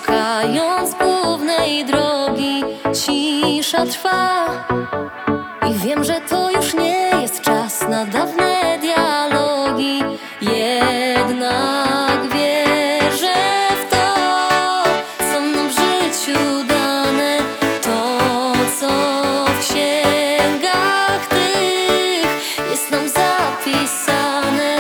Szukając głównej drogi, cisza trwa. I wiem, że to już nie jest czas na dawne dialogi. Jednak wierzę w to, co nam w życiu dane. To, co w księgach tych jest nam zapisane.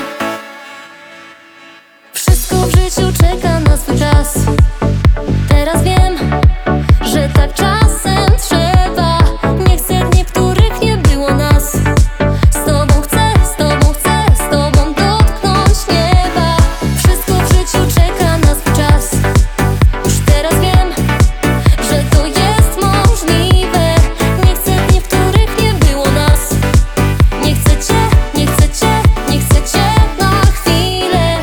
Wszystko w życiu czeka na swój czas. Teraz wiem, że tak czasem trzeba. Nie chcę dni, w których nie było nas. Z tobą chcę, z tobą chcę, z tobą dotknąć nieba. Wszystko w życiu czeka na swój czas. Już teraz wiem, że to jest możliwe. Nie chcę dni, w których nie było nas. Nie chcę cię, nie chcę cię, nie chcę cię na chwilę.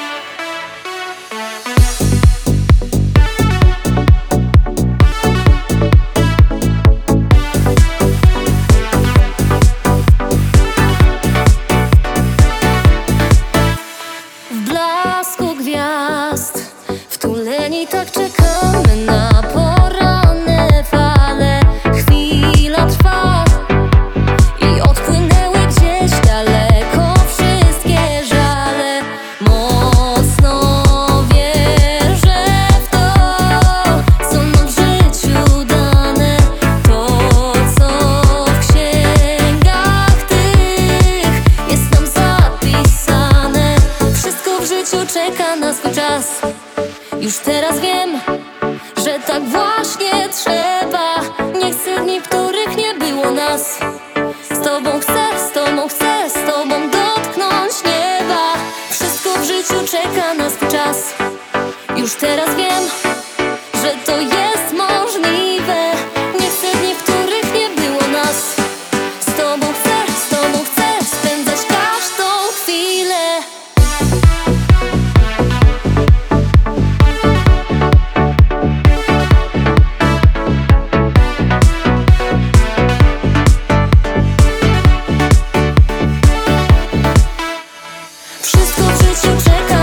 W blasku gwiazd wtuleni tak czekamy na poranne fale. Chwila trwa i odpłynęły gdzieś daleko wszystkie żale. Mocno wierzę w to, co nam w życiu dane. To, co w księgach tych jest nam zapisane. Wszystko w życiu czeka na swój czas. Już teraz wiem, że tak właśnie trzeba. Nie chcę dni, w których nie było nas. Z tobą chcę, z tobą chcę, z tobą dotknąć nieba. Wszystko w życiu czeka na swój czas. Już teraz wiem, że to jest możliwe. Nie chcę dni, w których nie było nas. Z tobą chcę spędzać każdą chwilę. Wszystko w życiu czeka